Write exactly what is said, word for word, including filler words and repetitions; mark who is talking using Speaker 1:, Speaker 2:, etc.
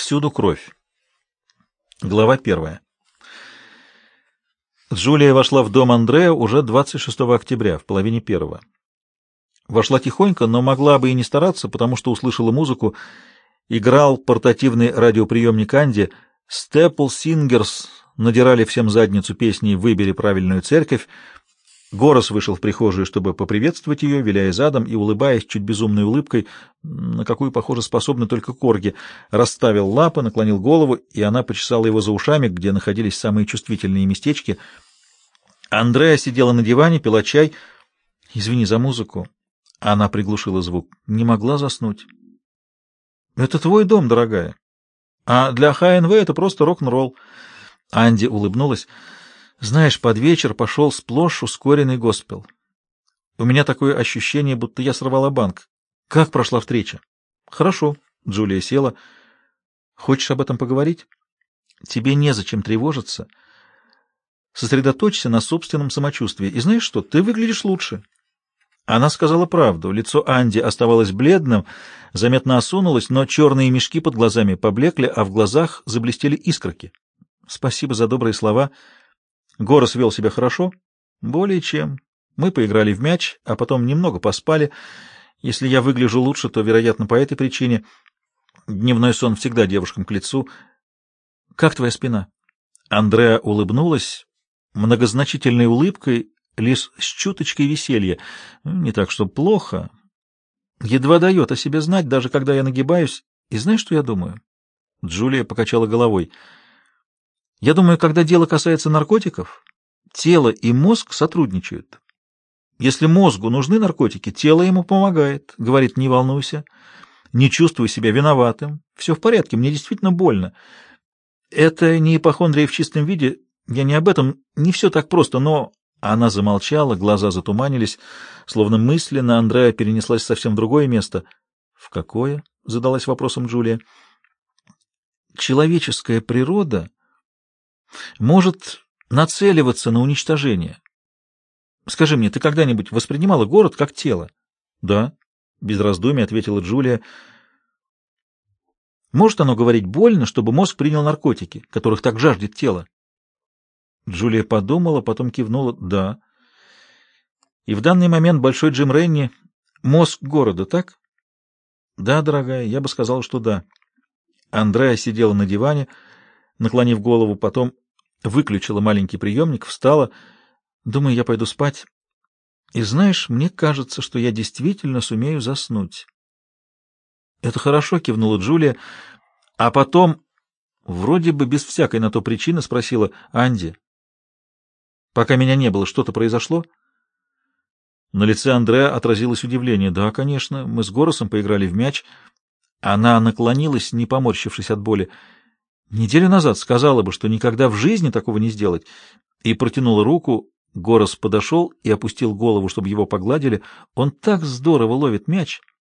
Speaker 1: Всюду кровь. Глава первая. Джулия вошла в дом Андреа уже двадцать шестого октября, в половине первого. Вошла тихонько, но могла бы и не стараться, потому что услышала музыку. Играл портативный радиоприемник Анди. Степл Сингерс надирали всем задницу песней «Выбери правильную церковь». Горос вышел в прихожую, чтобы поприветствовать ее, виляя задом и улыбаясь чуть безумной улыбкой, на какую, похоже, способны только корги, расставил лапы, наклонил голову, и она почесала его за ушами, где находились самые чувствительные местечки. Андреа сидела на диване, пила чай. «Извини за музыку». Она приглушила звук. «Не могла заснуть». «Это твой дом, дорогая. А для ХНВ это просто рок-н-ролл». Анди улыбнулась. «Знаешь, под вечер пошел сплошь ускоренный госпел. У меня такое ощущение, будто я сорвала банк. Как прошла встреча?» «Хорошо». Джулия села. «Хочешь об этом поговорить?» «Тебе незачем тревожиться. Сосредоточься на собственном самочувствии. И знаешь что? Ты выглядишь лучше». Она сказала правду. Лицо Анди оставалось бледным, заметно осунулось, но черные мешки под глазами поблекли, а в глазах заблестели искорки. «Спасибо за добрые слова». Горос вел себя хорошо? Более чем. Мы поиграли в мяч, а потом немного поспали. Если я выгляжу лучше, то, вероятно, по этой причине. Дневной сон всегда девушкам к лицу. Как твоя спина? Андреа улыбнулась многозначительной улыбкой, лишь с чуточкой веселья. Не так, что плохо. Едва дает о себе знать, даже когда я нагибаюсь. И знаешь, что я думаю? Джулия покачала головой. Я думаю, когда дело касается наркотиков, тело и мозг сотрудничают. Если мозгу нужны наркотики, тело ему помогает. Говорит, не волнуйся, не чувствуй себя виноватым. Все в порядке, мне действительно больно. Это не ипохондрия в чистом виде. Я не об этом, не все так просто, но... Она замолчала, глаза затуманились, словно мысленно Андреа перенеслась совсем в другое место. — В какое? — задалась вопросом Джулия. — Человеческая природа может нацеливаться на уничтожение. Скажи мне, ты когда-нибудь воспринимала город как тело? — Да, — без раздумий ответила Джулия. — Может оно говорить больно, чтобы мозг принял наркотики, которых так жаждет тело? Джулия подумала, потом кивнула. Да. И в данный момент Большой Джим Ренни — мозг города, так? Да, дорогая, я бы сказала, что да. Андреа сидела на диване, наклонив голову, потом выключила маленький приемник, встала. Думаю, я пойду спать. И знаешь, мне кажется, что я действительно сумею заснуть. Это хорошо, кивнула Джулия, а потом, вроде бы без всякой на то причины, спросила: Анди, пока меня не было, что-то произошло? На лице Андреа отразилось удивление. Да, конечно, мы с Горосом поиграли в мяч. Она наклонилась, не поморщившись от боли. Неделю назад сказала бы, что никогда в жизни такого не сделать, и протянула руку. Горос подошел и опустил голову, чтобы его погладили. Он так здорово ловит мяч.